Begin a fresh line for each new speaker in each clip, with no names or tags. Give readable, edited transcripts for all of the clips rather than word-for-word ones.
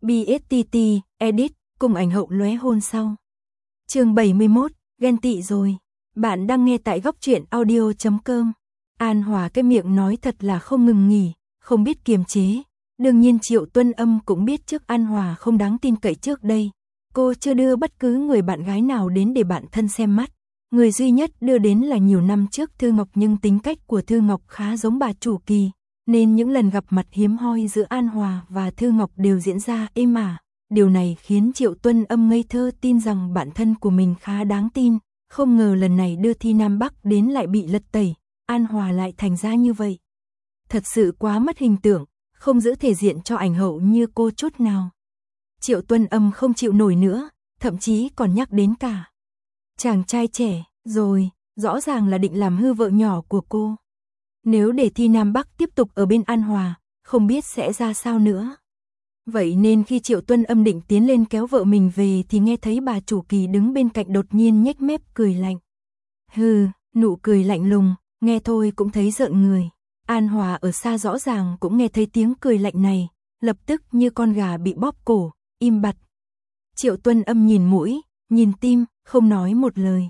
BSTT, edit, cùng ảnh hậu lóe hôn sau. Chương 71, ghen tị rồi. Bạn đang nghe tại góc truyện audio.com. An Hòa cái miệng nói thật là không ngừng nghỉ, không biết kiềm chế. Đương nhiên Triệu Tuân Âm cũng biết trước An Hòa không đáng tin cậy trước đây. Cô chưa đưa bất cứ người bạn gái nào đến để bạn thân xem mắt. Người duy nhất đưa đến là nhiều năm trước Thư Ngọc, nhưng tính cách của Thư Ngọc khá giống bà chủ Kỳ, nên những lần gặp mặt hiếm hoi giữa An Hòa và Thư Ngọc đều diễn ra êm ả. Điều này khiến Triệu Tuân Âm ngây thơ tin rằng bạn thân của mình khá đáng tin, không ngờ lần này đưa Thi Nam Bắc đến lại bị lật tẩy, An Hòa lại thành ra như vậy. Thật sự quá mất hình tượng, không giữ thể diện cho ảnh hậu như cô chút nào. Triệu Tuân Âm không chịu nổi nữa, thậm chí còn nhắc đến cả chàng trai trẻ, rồi, rõ ràng là định làm hư vợ nhỏ của cô. Nếu để Thi Nam Bắc tiếp tục ở bên An Hòa, không biết sẽ ra sao nữa. Vậy nên khi Triệu Tuân Âm định tiến lên kéo vợ mình về thì nghe thấy bà chủ Kỳ đứng bên cạnh đột nhiên nhếch mép cười lạnh. Hừ, nụ cười lạnh lùng, nghe thôi cũng thấy rợn người. An Hòa ở xa rõ ràng cũng nghe thấy tiếng cười lạnh này, lập tức như con gà bị bóp cổ, im bặt. Triệu Tuân Âm nhìn mũi, nhìn tim, không nói một lời.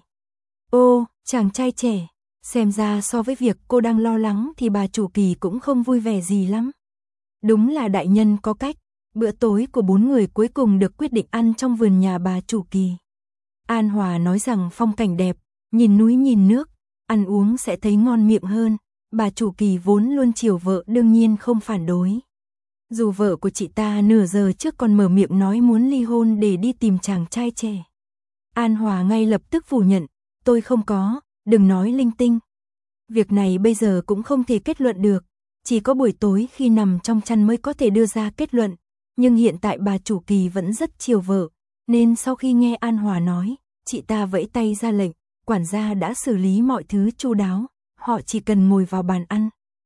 Ô, chàng trai trẻ, xem ra so với việc cô đang lo lắng thì bà chủ Kỳ cũng không vui vẻ gì lắm. Đúng là đại nhân có cách, bữa tối của 4 người cuối cùng được quyết định ăn trong vườn nhà bà chủ Kỳ. An Hòa nói rằng phong cảnh đẹp, nhìn núi nhìn nước, ăn uống sẽ thấy ngon miệng hơn. Bà chủ Kỳ vốn luôn chiều vợ đương nhiên không phản đối. Dù vợ của chị ta nửa giờ trước còn mở miệng nói muốn ly hôn để đi tìm chàng trai trẻ. An Hòa ngay lập tức phủ nhận, tôi không có, đừng nói linh tinh. Việc này bây giờ cũng không thể kết luận được, chỉ có buổi tối khi nằm trong chăn mới có thể đưa ra kết luận. Nhưng hiện tại bà chủ Kỳ vẫn rất chiều vợ, nên sau khi nghe An Hòa nói, chị ta vẫy tay ra lệnh, quản gia đã xử lý mọi thứ chu đáo, họ chỉ cần ngồi vào bàn ăn.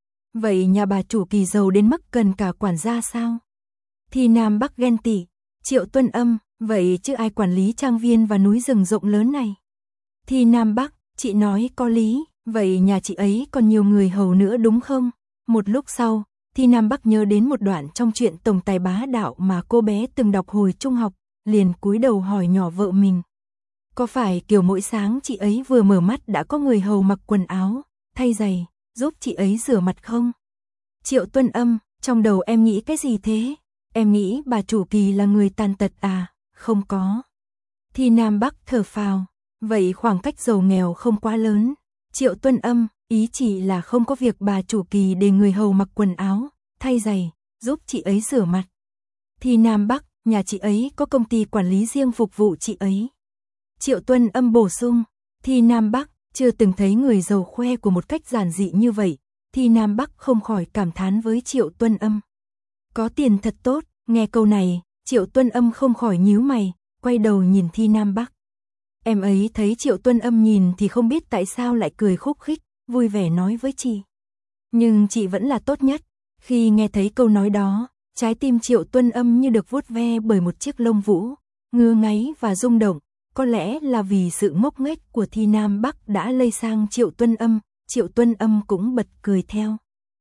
Vậy nhà bà chủ Kỳ giàu đến mức cần cả quản gia sao? Thi Nam Bắc ghen tị, Triệu Tuân Âm, vậy chứ ai quản lý trang viên và núi rừng rộng lớn này? Thi Nam Bắc, chị nói có lý, vậy nhà chị ấy còn nhiều người hầu nữa đúng không? Một lúc sau, Thi Nam Bắc nhớ đến một đoạn trong truyện Tổng Tài Bá Đạo mà cô bé từng đọc hồi trung học, liền cúi đầu hỏi nhỏ vợ mình. Có phải kiểu mỗi sáng chị ấy vừa mở mắt đã có người hầu mặc quần áo, thay giày, giúp chị ấy rửa mặt không? Triệu Tuân Âm, trong đầu em nghĩ cái gì thế? Em nghĩ bà chủ Kỳ là người tàn tật à? Không có. Thi Nam Bắc thở phào, vậy khoảng cách giàu nghèo không quá lớn. Triệu Tuân Âm, ý chỉ là không có việc bà chủ Kỳ để người hầu mặc quần áo, thay giày, giúp chị ấy rửa mặt. Thi Nam Bắc, nhà chị ấy có công ty quản lý riêng phục vụ chị ấy. Triệu Tuân Âm bổ sung, Thi Nam Bắc, chưa từng thấy người giàu khoe của một cách giản dị như vậy. Thi Nam Bắc không khỏi cảm thán với Triệu Tuân Âm. Có tiền thật tốt, nghe câu này, Triệu Tuân Âm không khỏi nhíu mày, quay đầu nhìn Thi Nam Bắc. Em ấy thấy Triệu Tuân Âm nhìn thì không biết tại sao lại cười khúc khích, vui vẻ nói với chị. Nhưng chị vẫn là tốt nhất. Khi nghe thấy câu nói đó, trái tim Triệu Tuân Âm như được vuốt ve bởi một chiếc lông vũ, ngứa ngáy và rung động. Có lẽ là vì sự ngốc nghếch của Thi Nam Bắc đã lây sang Triệu Tuân Âm, Triệu Tuân Âm cũng bật cười theo.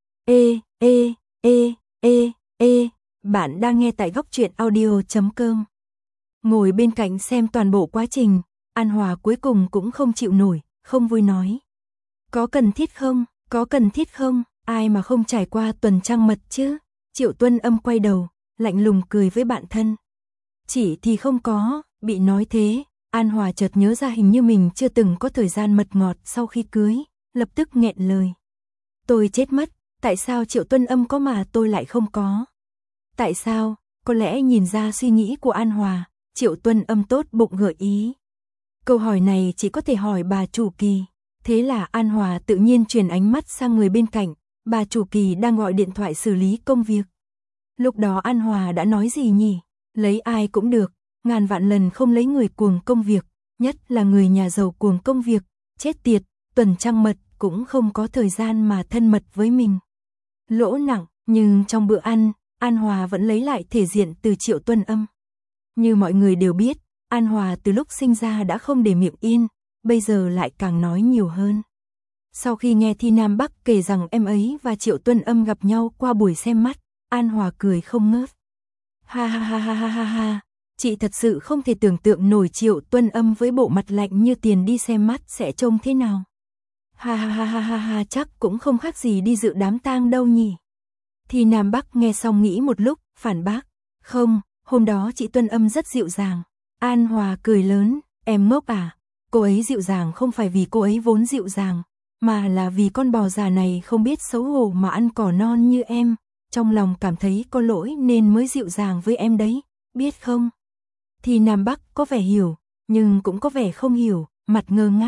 Bạn đang nghe tại góc truyện audio.com. Ngồi bên cạnh xem toàn bộ quá trình, An Hòa cuối cùng cũng không chịu nổi, không vui nói. Có cần thiết không, có cần thiết không, ai mà không trải qua tuần trăng mật chứ? Triệu Tuân Âm quay đầu, lạnh lùng cười với bạn thân. Chỉ thì không có, bị nói thế, An Hòa chợt nhớ ra hình như mình chưa từng có thời gian mật ngọt sau khi cưới, lập tức nghẹn lời. Tôi chết mất, tại sao Triệu Tuân Âm có mà tôi lại không có? Tại sao? Có lẽ nhìn ra suy nghĩ của An Hòa, Triệu Tuân Âm tốt bụng gợi ý. Câu hỏi này chỉ có thể hỏi bà chủ Kỳ. Thế là An Hòa tự nhiên chuyển ánh mắt sang người bên cạnh, bà chủ Kỳ đang gọi điện thoại xử lý công việc. Lúc đó An Hòa đã nói gì nhỉ? Lấy ai cũng được, ngàn vạn lần không lấy người cuồng công việc, nhất là người nhà giàu cuồng công việc, chết tiệt, tuần trăng mật cũng không có thời gian mà thân mật với mình. Lỗ nặng, nhưng trong bữa ăn, An Hòa vẫn lấy lại thể diện từ Triệu Tuân Âm. Như mọi người đều biết, An Hòa từ lúc sinh ra đã không để miệng yên, bây giờ lại càng nói nhiều hơn. Sau khi nghe Thi Nam Bắc kể rằng em ấy và Triệu Tuân Âm gặp nhau qua buổi xem mắt, An Hòa cười không ngớt. Ha ha ha ha ha ha ha. Chị thật sự không thể tưởng tượng nổi Triệu Tuân Âm với bộ mặt lạnh như tiền đi xem mắt sẽ trông thế nào. Ha ha ha ha ha ha, chắc cũng không khác gì đi dự đám tang đâu nhỉ. Thì Nam Bắc nghe xong nghĩ một lúc, phản bác. Không, hôm đó chị Tuân Âm rất dịu dàng. An Hòa cười lớn, em ngốc à? Cô ấy dịu dàng không phải vì cô ấy vốn dịu dàng, mà là vì con bò già này không biết xấu hổ mà ăn cỏ non như em, trong lòng cảm thấy có lỗi nên mới dịu dàng với em đấy, biết không? Thì Nam Bắc có vẻ hiểu, nhưng cũng có vẻ không hiểu, mặt ngơ ngác.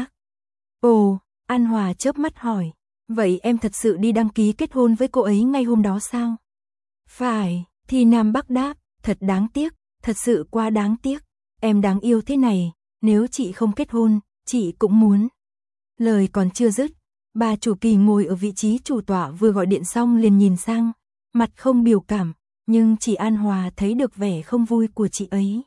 Ồ, An Hòa chớp mắt hỏi, vậy em thật sự đi đăng ký kết hôn với cô ấy ngay hôm đó sao? Phải, thì Nam Bắc đáp, thật đáng tiếc, thật sự quá đáng tiếc, em đáng yêu thế này, nếu chị không kết hôn, chị cũng muốn. Lời còn chưa dứt, bà chủ Kỳ ngồi ở vị trí chủ tọa vừa gọi điện xong liền nhìn sang, mặt không biểu cảm, nhưng chị An Hòa thấy được vẻ không vui của chị ấy.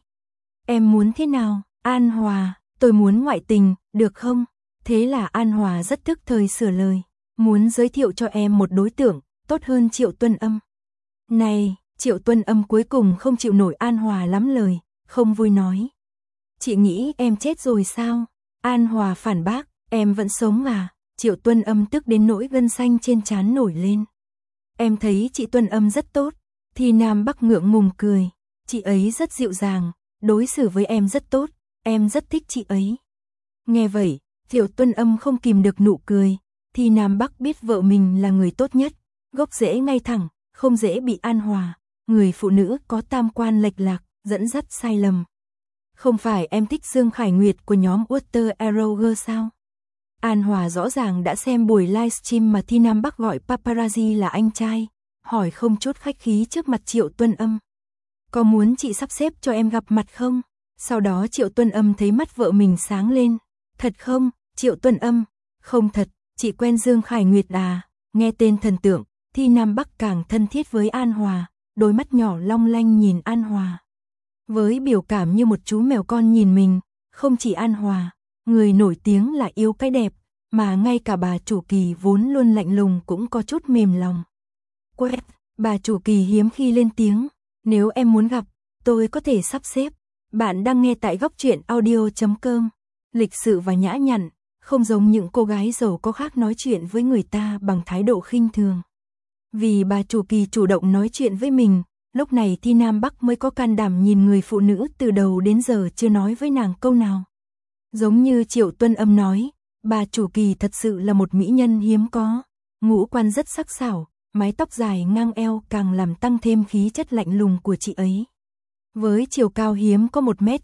Em muốn thế nào, An Hòa? Tôi muốn ngoại tình, được không? Thế là An Hòa rất tức thời sửa lời, muốn giới thiệu cho em một đối tượng, tốt hơn Triệu Tuân Âm. Này, Triệu Tuân Âm cuối cùng không chịu nổi An Hòa lắm lời, không vui nói. Chị nghĩ em chết rồi sao? An Hòa phản bác, em vẫn sống à? Triệu Tuân Âm tức đến nỗi gân xanh trên trán nổi lên. Em thấy chị Tuân Âm rất tốt. Thì Nam Bắc ngượng ngùng cười, chị ấy rất dịu dàng, đối xử với em rất tốt, em rất thích chị ấy. Nghe vậy, Triệu Tuân Âm không kìm được nụ cười, thì Nam Bắc biết vợ mình là người tốt nhất, gốc rễ ngay thẳng, không dễ bị An Hòa, người phụ nữ có tam quan lệch lạc, dẫn dắt sai lầm. Không phải em thích Dương Khải Nguyệt của nhóm Water Arrow sao? An Hòa rõ ràng đã xem buổi livestream mà Thi Nam Bắc gọi paparazzi là anh trai, hỏi không chút khách khí trước mặt Triệu Tuân Âm. Có muốn chị sắp xếp cho em gặp mặt không? Sau đó Triệu Tuân Âm thấy mắt vợ mình sáng lên. Thật không, Triệu Tuân Âm? Không thật, chị quen Dương Khải Nguyệt à? Nghe tên thần tượng, Thi Nam Bắc càng thân thiết với An Hòa, đôi mắt nhỏ long lanh nhìn An Hòa. Với biểu cảm như một chú mèo con nhìn mình, không chỉ An Hòa, người nổi tiếng là yêu cái đẹp, mà ngay cả bà chủ Kỳ vốn luôn lạnh lùng cũng có chút mềm lòng. Quét, bà chủ Kỳ hiếm khi lên tiếng, nếu em muốn gặp, tôi có thể sắp xếp. Bạn đang nghe tại góc truyện audio.com. Lịch sự và nhã nhặn, không giống những cô gái giàu có khác nói chuyện với người ta bằng thái độ khinh thường. Vì bà chủ Kỳ chủ động nói chuyện với mình, lúc này Thi Nam Bắc mới có can đảm nhìn người phụ nữ từ đầu đến giờ chưa nói với nàng câu nào. Giống như Triệu Tuân Âm nói, bà chủ Kỳ thật sự là một mỹ nhân hiếm có, ngũ quan rất sắc sảo, mái tóc dài ngang eo càng làm tăng thêm khí chất lạnh lùng của chị ấy. Với chiều cao hiếm có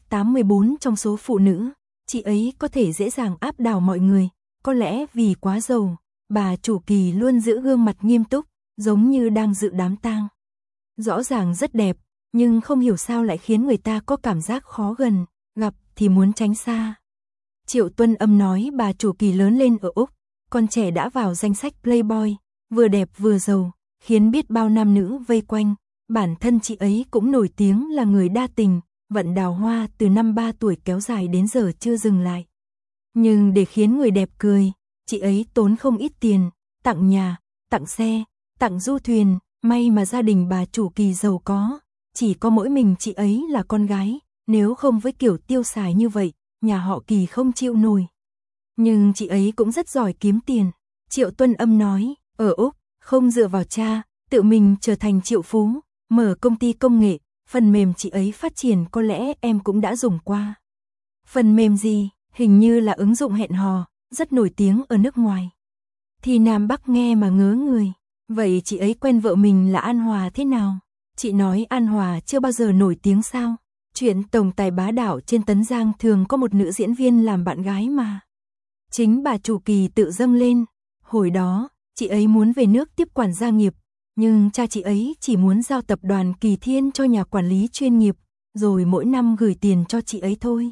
1m84 trong số phụ nữ, chị ấy có thể dễ dàng áp đảo mọi người, có lẽ vì quá giàu, bà chủ Kỳ luôn giữ gương mặt nghiêm túc, giống như đang dự đám tang. Rõ ràng rất đẹp, nhưng không hiểu sao lại khiến người ta có cảm giác khó gần, gặp thì muốn tránh xa. Triệu Tuân Âm nói bà chủ Kỳ lớn lên ở Úc, con trẻ đã vào danh sách Playboy, vừa đẹp vừa giàu, khiến biết bao nam nữ vây quanh. Bản thân chị ấy cũng nổi tiếng là người đa tình, vận đào hoa từ năm 3 tuổi kéo dài đến giờ chưa dừng lại. Nhưng để khiến người đẹp cười, chị ấy tốn không ít tiền, tặng nhà, tặng xe, tặng du thuyền, may mà gia đình bà chủ Kỳ giàu có, chỉ có mỗi mình chị ấy là con gái, nếu không với kiểu tiêu xài như vậy, nhà họ Kỳ không chịu nổi. Nhưng chị ấy cũng rất giỏi kiếm tiền. Triệu Tuân Âm nói, ở Úc, không dựa vào cha, tự mình trở thành triệu phú, mở công ty công nghệ, phần mềm chị ấy phát triển có lẽ em cũng đã dùng qua. Phần mềm gì? Hình như là ứng dụng hẹn hò, rất nổi tiếng ở nước ngoài. Thì Nam Bắc nghe mà ngớ người. Vậy chị ấy quen vợ mình là An Hòa thế nào? Chị nói An Hòa chưa bao giờ nổi tiếng sao? Chuyện tổng tài bá đạo trên Tấn Giang thường có một nữ diễn viên làm bạn gái mà. Chính bà chủ Kỳ tự dâng lên. Hồi đó, chị ấy muốn về nước tiếp quản gia nghiệp, nhưng cha chị ấy chỉ muốn giao tập đoàn Kỳ Thiên cho nhà quản lý chuyên nghiệp, rồi mỗi năm gửi tiền cho chị ấy thôi.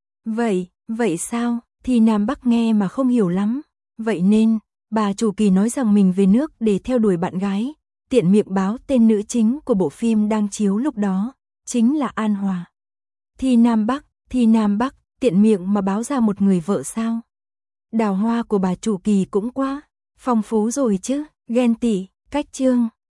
Vậy sao? Thì Nam Bắc nghe mà không hiểu lắm. Vậy nên, bà chủ Kỳ nói rằng mình về nước để theo đuổi bạn gái, tiện miệng báo tên nữ chính của bộ phim đang chiếu lúc đó, chính là An Hòa. Thì Nam Bắc, tiện miệng mà báo ra một người vợ sao? Đào hoa của bà chủ Kỳ cũng quá phong phú rồi chứ, ghen tị, cách chương.